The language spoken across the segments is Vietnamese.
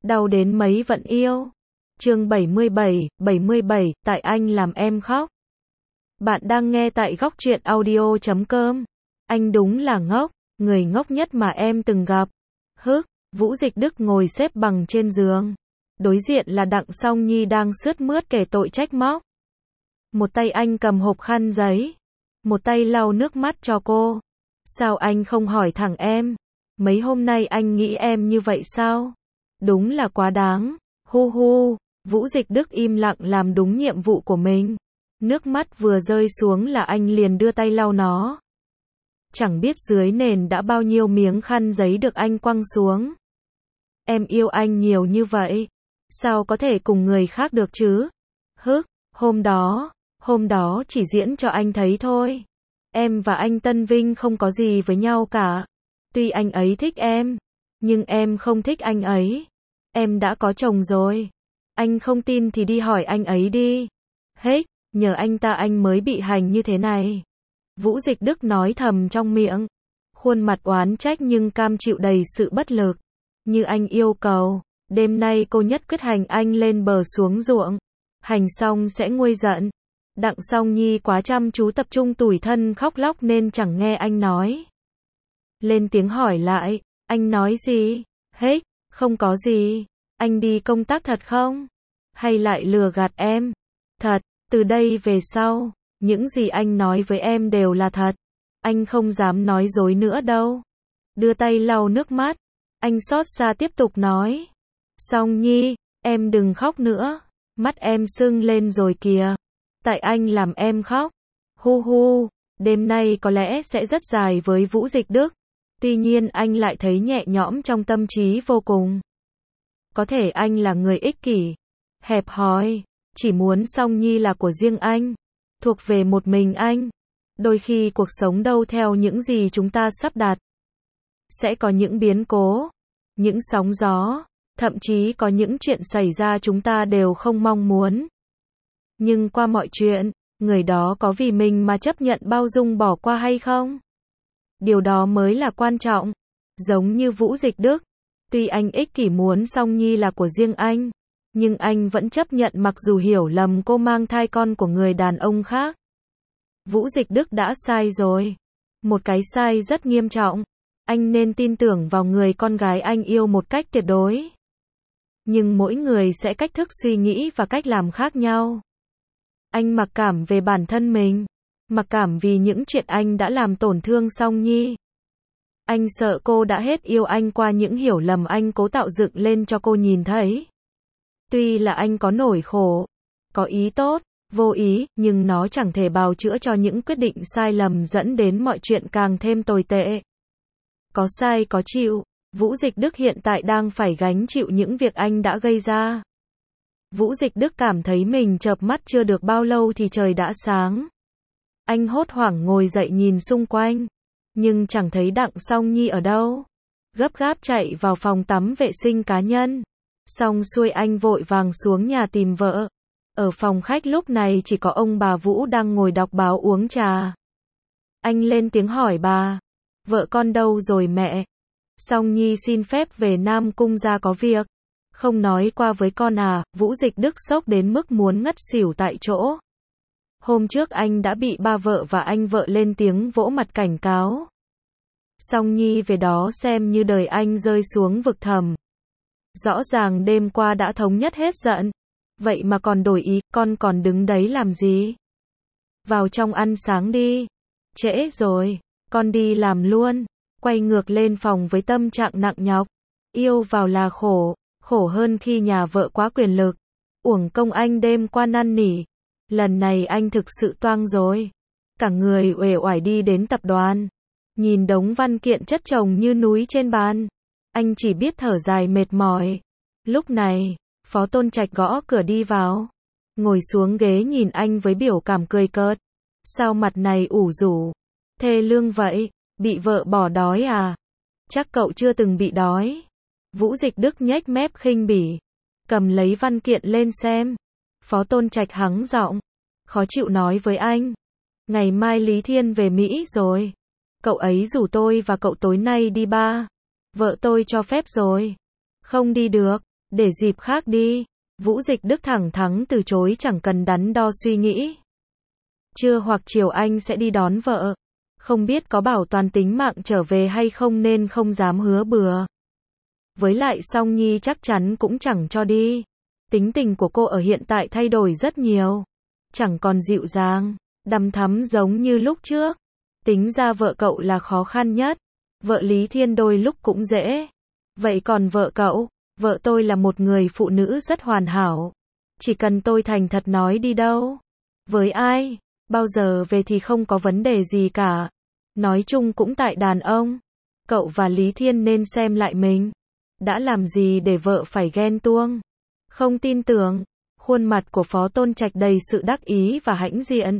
Đau đến mấy vẫn yêu. Chương 77, tại anh làm em khóc. Bạn đang nghe tại Góc Truyện Audio.com. Anh đúng là ngốc, người ngốc nhất mà em từng gặp. Vũ Dịch Đức ngồi xếp bằng trên giường. Đối diện là Đặng Song Nhi đang sướt mướt kể tội trách móc. Một tay anh cầm hộp khăn giấy, một tay lau nước mắt cho cô. Sao anh không hỏi thẳng em? Mấy hôm nay anh nghĩ em như vậy sao? Đúng là quá đáng. Hu hu. Vũ Dịch Đức im lặng làm đúng nhiệm vụ của mình. Nước mắt vừa rơi xuống là anh liền đưa tay lau nó. Chẳng biết dưới nền đã bao nhiêu miếng khăn giấy được anh quăng xuống. Em yêu anh nhiều như vậy, sao có thể cùng người khác được chứ? Hôm đó chỉ diễn cho anh thấy thôi. Em và anh Tân Vinh không có gì với nhau cả. Tuy anh ấy thích em, nhưng em không thích anh ấy. Em đã có chồng rồi. Anh không tin thì đi hỏi anh ấy đi. Nhờ anh ta anh mới bị hành như thế này. Vũ Dịch Đức nói thầm trong miệng. Khuôn mặt oán trách nhưng cam chịu đầy sự bất lực. Như anh yêu cầu, đêm nay cô nhất quyết hành anh lên bờ xuống ruộng. Hành xong sẽ nguôi giận. Đặng Song Nhi quá chăm chú tập trung tủi thân khóc lóc nên chẳng nghe anh nói. Lên tiếng hỏi lại, anh nói gì? Không có gì. Anh đi công tác thật không? Hay lại lừa gạt em? Thật, từ đây về sau, những gì anh nói với em đều là thật. Anh không dám nói dối nữa đâu. Đưa tay lau nước mắt, anh xót xa tiếp tục nói. Song Nhi, em đừng khóc nữa. Mắt em sưng lên rồi kìa. Tại anh làm em khóc. Hu hu, đêm nay có lẽ sẽ rất dài với Vũ Dịch Đức. Tuy nhiên anh lại thấy nhẹ nhõm trong tâm trí vô cùng. Có thể anh là người ích kỷ, hẹp hòi, chỉ muốn Song Nhi là của riêng anh, thuộc về một mình anh. Đôi khi cuộc sống đâu theo những gì chúng ta sắp đặt. Sẽ có những biến cố, những sóng gió, thậm chí có những chuyện xảy ra chúng ta đều không mong muốn. Nhưng qua mọi chuyện, người đó có vì mình mà chấp nhận bao dung bỏ qua hay không? Điều đó mới là quan trọng. Giống như Vũ Dịch Đức, tuy anh ích kỷ muốn Song Nhi là của riêng anh, nhưng anh vẫn chấp nhận mặc dù hiểu lầm cô mang thai con của người đàn ông khác. Vũ Dịch Đức đã sai rồi. Một cái sai rất nghiêm trọng. Anh nên tin tưởng vào người con gái anh yêu một cách tuyệt đối. Nhưng mỗi người sẽ cách thức suy nghĩ và cách làm khác nhau. Anh mặc cảm về bản thân mình. Mặc cảm vì những chuyện anh đã làm tổn thương Song Nhi. Anh sợ cô đã hết yêu anh qua những hiểu lầm anh cố tạo dựng lên cho cô nhìn thấy. Tuy là anh có nỗi khổ, có ý tốt, vô ý, nhưng nó chẳng thể bào chữa cho những quyết định sai lầm dẫn đến mọi chuyện càng thêm tồi tệ. Có sai có chịu, Vũ Dịch Đức hiện tại đang phải gánh chịu những việc anh đã gây ra. Vũ Dịch Đức cảm thấy mình chợp mắt chưa được bao lâu thì trời đã sáng. Anh hốt hoảng ngồi dậy nhìn xung quanh, nhưng chẳng thấy Đặng Song Nhi ở đâu. Gấp gáp chạy vào phòng tắm vệ sinh cá nhân. Xong xuôi anh vội vàng xuống nhà tìm vợ. Ở phòng khách lúc này chỉ có ông bà Vũ đang ngồi đọc báo uống trà. Anh lên tiếng hỏi bà, vợ con đâu rồi mẹ? Song Nhi xin phép về Nam Cung ra có việc. Không nói qua với con à? Vũ Dịch Đức sốc đến mức muốn ngất xỉu tại chỗ. Hôm trước anh đã bị ba vợ và anh vợ lên tiếng vỗ mặt cảnh cáo. Song Nhi về đó xem như đời anh rơi xuống vực thẳm. Rõ ràng đêm qua đã thống nhất hết giận. Vậy mà còn đổi ý, con còn đứng đấy làm gì? Vào trong ăn sáng đi. Trễ rồi, con đi làm luôn. Quay ngược lên phòng với tâm trạng nặng nhọc. Yêu vào là khổ, khổ hơn khi nhà vợ quá quyền lực. Uổng công anh đêm qua năn nỉ. Lần này anh thực sự toang rồi. Cả người uể oải đi đến tập đoàn. Nhìn đống văn kiện chất chồng như núi trên bàn. Anh chỉ biết thở dài mệt mỏi. Lúc này, Phó Tôn Trạch gõ cửa đi vào. Ngồi xuống ghế nhìn anh với biểu cảm cười cợt. Sao mặt này ủ rũ? Thê lương vậy, bị vợ bỏ đói à? Chắc cậu chưa từng bị đói. Vũ Dịch Đức nhếch mép khinh bỉ. Cầm lấy văn kiện lên xem. Phó Tôn Trạch hắng giọng. Khó chịu nói với anh. Ngày mai Lý Thiên về Mỹ rồi. Cậu ấy rủ tôi và cậu tối nay đi bar. Vợ tôi cho phép rồi. Không đi được. Để dịp khác đi. Vũ Dịch Đức thẳng thắn từ chối chẳng cần đắn đo suy nghĩ. Trưa hoặc chiều anh sẽ đi đón vợ. Không biết có bảo toàn tính mạng trở về hay không nên không dám hứa bừa. Với lại Song Nhi chắc chắn cũng chẳng cho đi. Tính tình của cô ở hiện tại thay đổi rất nhiều. Chẳng còn dịu dàng, đằm thắm giống như lúc trước. Tính ra vợ cậu là khó khăn nhất. Vợ Lý Thiên đôi lúc cũng dễ. Vậy còn vợ cậu? Vợ tôi là một người phụ nữ rất hoàn hảo. Chỉ cần tôi thành thật nói đi đâu. Với ai? Bao giờ về thì không có vấn đề gì cả. Nói chung cũng tại đàn ông. Cậu và Lý Thiên nên xem lại mình. Đã làm gì để vợ phải ghen tuông? Không tin tưởng. Khuôn mặt của Phó Tôn Trạch đầy sự đắc ý và hãnh diện.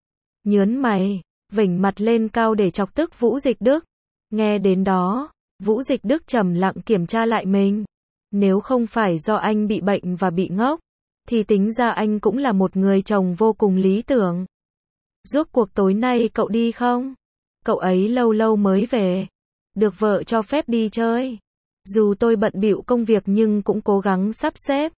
Nhớn mày, vểnh mặt lên cao để chọc tức Vũ Dịch Đức. Nghe đến đó, Vũ Dịch Đức trầm lặng kiểm tra lại mình. Nếu không phải do anh bị bệnh và bị ngốc, thì tính ra anh cũng là một người chồng vô cùng lý tưởng. Rốt cuộc tối nay cậu đi không? Cậu ấy lâu lâu mới về. Được vợ cho phép đi chơi. Dù tôi bận bịu công việc nhưng cũng cố gắng sắp xếp.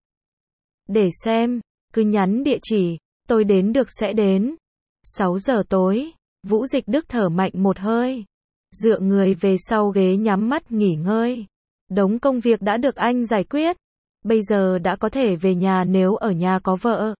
Để xem, cứ nhắn địa chỉ, tôi đến được sẽ đến. 6 giờ tối, Vũ Dịch Đức thở mạnh một hơi. Dựa người về sau ghế nhắm mắt nghỉ ngơi. Đống công việc đã được anh giải quyết. Bây giờ đã có thể về nhà nếu ở nhà có vợ.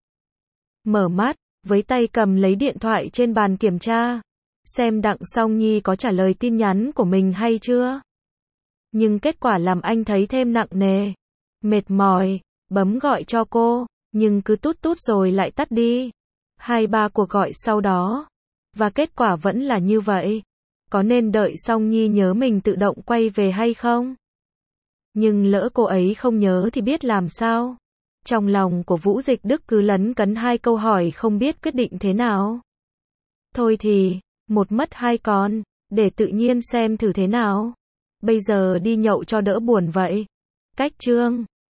Mở mắt, với tay cầm lấy điện thoại trên bàn kiểm tra. Xem Đặng Song Nhi có trả lời tin nhắn của mình hay chưa. Nhưng kết quả làm anh thấy thêm nặng nề. Mệt mỏi, bấm gọi cho cô, nhưng cứ tút tút rồi lại tắt đi. 2-3 cuộc gọi sau đó. Và kết quả vẫn là như vậy. Có nên đợi Song Nhi nhớ mình tự động quay về hay không? Nhưng lỡ cô ấy không nhớ thì biết làm sao? Trong lòng của Vũ Dịch Đức cứ lấn cấn hai câu hỏi không biết quyết định thế nào. Thôi thì, một mất hai còn, để tự nhiên xem thử thế nào. Bây giờ đi nhậu cho đỡ buồn vậy. Cách chương